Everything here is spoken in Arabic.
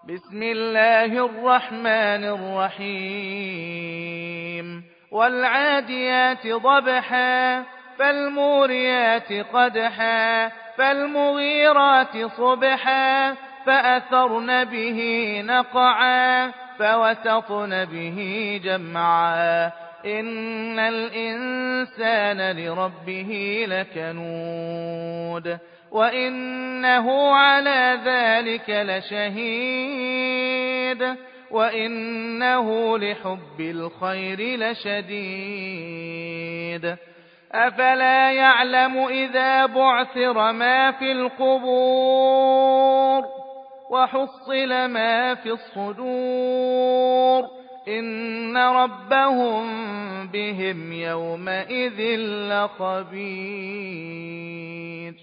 بسم الله الرحمن الرحيم والعاديات ضبحا فالموريات قدحا فالمغيرات صبحا فأثرن به نقعا فوسطن به جمعا إن الإنسان لربه لكنود وإنه على ذلك لشهيد وإنه لحب الخير لشديد أفلا يعلم إذا بعثر ما في القبور وحصل ما في الصدور إن ربهم بهم يومئذ لخبير